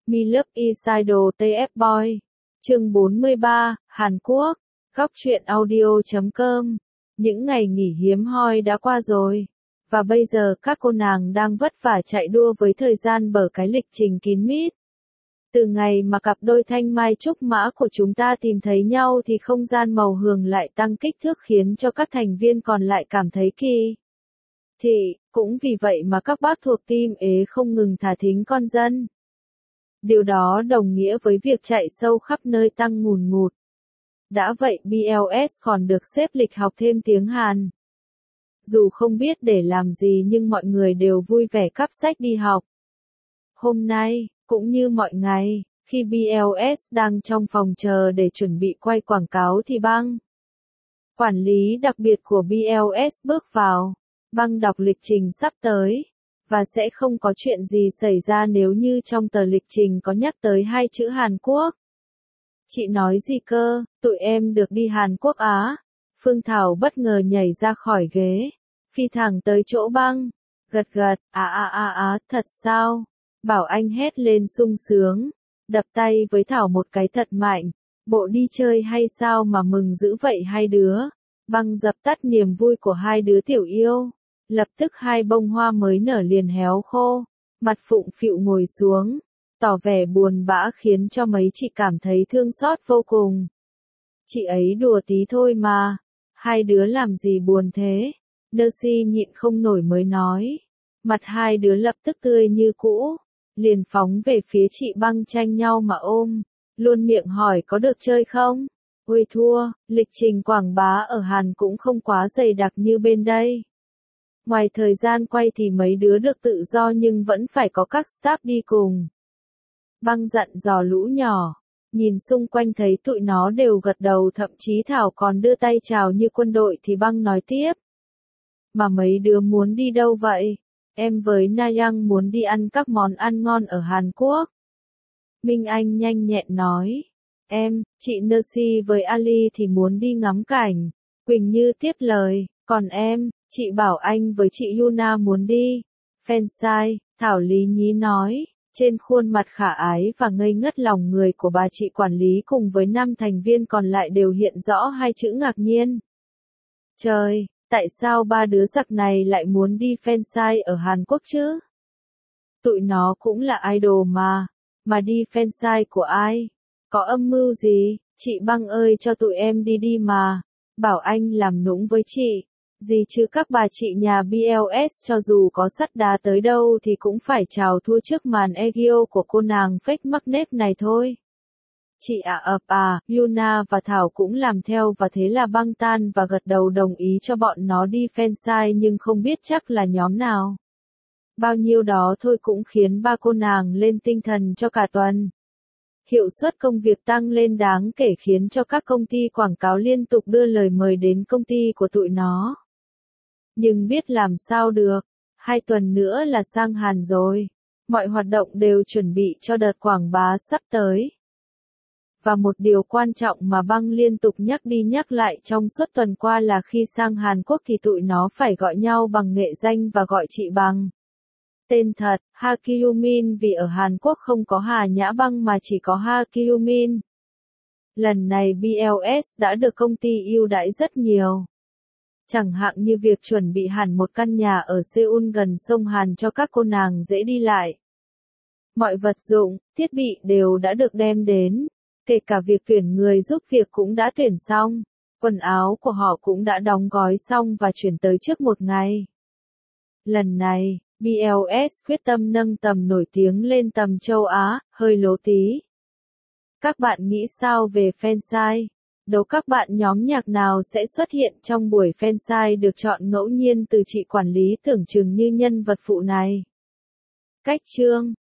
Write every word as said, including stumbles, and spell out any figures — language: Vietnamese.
Me Love Idol tê ép Boy. Chương bốn mươi ba, Hàn Quốc. Góc truyện audio chấm com. Những ngày nghỉ hiếm hoi đã qua rồi. Và bây giờ các cô nàng đang vất vả chạy đua với thời gian bởi cái lịch trình kín mít. Từ ngày mà cặp đôi thanh mai trúc mã của chúng ta tìm thấy nhau thì không gian màu hường lại tăng kích thước khiến cho các thành viên còn lại cảm thấy kỳ thị. Cũng vì vậy mà các bác thuộc team ế không ngừng thả thính con dân. Điều đó đồng nghĩa với việc chạy sâu khắp nơi tăng ngùn ngụt. Đã vậy bê lờ ét còn được xếp lịch học thêm tiếng Hàn. Dù không biết để làm gì nhưng mọi người đều vui vẻ cắp sách đi học. Hôm nay, cũng như mọi ngày, khi bê lờ ét đang trong phòng chờ để chuẩn bị quay quảng cáo thì Băng, quản lý đặc biệt của bê lờ ét bước vào. Băng đọc lịch trình sắp tới. Và sẽ không có chuyện gì xảy ra nếu như trong tờ lịch trình có nhắc tới hai chữ Hàn Quốc. Chị nói gì cơ, tụi em được đi Hàn Quốc á? Phương Thảo bất ngờ nhảy ra khỏi ghế, phi thẳng tới chỗ Băng, gật gật, à à à à, thật sao? Bảo Anh hét lên sung sướng, đập tay với Thảo một cái thật mạnh, bộ đi chơi hay sao mà mừng dữ vậy hai đứa? Băng dập tắt niềm vui của hai đứa tiểu yêu. Lập tức hai bông hoa mới nở liền héo khô, mặt phụng phịu ngồi xuống, tỏ vẻ buồn bã khiến cho mấy chị cảm thấy thương xót vô cùng. Chị ấy đùa tí thôi mà, hai đứa làm gì buồn thế? Nercy nhịn không nổi mới nói. Mặt hai đứa lập tức tươi như cũ, liền phóng về phía chị Băng tranh nhau mà ôm, luôn miệng hỏi có được chơi không? Ôi thua, lịch trình quảng bá ở Hàn cũng không quá dày đặc như bên đây. Ngoài thời gian quay thì mấy đứa được tự do nhưng vẫn phải có các staff đi cùng. Băng dặn dò lũ nhỏ, nhìn xung quanh thấy tụi nó đều gật đầu thậm chí Thảo còn đưa tay chào như quân đội thì Băng nói tiếp. Mà mấy đứa muốn đi đâu vậy? Em với Na Yang muốn đi ăn các món ăn ngon ở Hàn Quốc. Minh Anh nhanh nhẹn nói. Em, chị Nercy với Ali thì muốn đi ngắm cảnh. Quỳnh Như tiếp lời, còn em, chị Bảo Anh với chị Yuna muốn đi. Fansai, Thảo Lý Nhí nói, trên khuôn mặt khả ái và ngây ngất lòng người của bà chị quản lý cùng với năm thành viên còn lại đều hiện rõ hai chữ ngạc nhiên. Trời, tại sao ba đứa giặc này lại muốn đi fansai ở Hàn Quốc chứ? Tụi nó cũng là idol mà, mà đi fansai của ai? Có âm mưu gì? Chị Băng ơi cho tụi em đi đi mà. Bảo Anh làm nũng với chị. Gì chứ các bà chị nhà bê lờ ét cho dù có sắt đá tới đâu thì cũng phải chào thua trước màn ego của cô nàng fake mắc nết này thôi. Chị ạ ập à, Yuna và Thảo cũng làm theo và thế là Băng tan và gật đầu đồng ý cho bọn nó đi fansai nhưng không biết chắc là nhóm nào. Bao nhiêu đó thôi cũng khiến ba cô nàng lên tinh thần cho cả tuần. Hiệu suất công việc tăng lên đáng kể khiến cho các công ty quảng cáo liên tục đưa lời mời đến công ty của tụi nó. Nhưng biết làm sao được, hai tuần nữa là sang Hàn rồi. Mọi hoạt động đều chuẩn bị cho đợt quảng bá sắp tới. Và một điều quan trọng mà Băng liên tục nhắc đi nhắc lại trong suốt tuần qua là khi sang Hàn Quốc thì tụi nó phải gọi nhau bằng nghệ danh và gọi chị bằng tên thật, Ha Kyumin vì ở Hàn Quốc không có Hà Nhã Băng mà chỉ có Ha Kyumin. Lần này bê lờ ét đã được công ty ưu đãi rất nhiều. Chẳng hạn như việc chuẩn bị hẳn một căn nhà ở Seoul gần sông Hàn cho các cô nàng dễ đi lại. Mọi vật dụng, thiết bị đều đã được đem đến, kể cả việc tuyển người giúp việc cũng đã tuyển xong, quần áo của họ cũng đã đóng gói xong và chuyển tới trước một ngày. Lần này, bê lờ ét quyết tâm nâng tầm nổi tiếng lên tầm châu Á, hơi lố tí. Các bạn nghĩ sao về fansai? Đố các bạn nhóm nhạc nào sẽ xuất hiện trong buổi fansai được chọn ngẫu nhiên từ chị quản lý tưởng chừng như nhân vật phụ này? Cách chương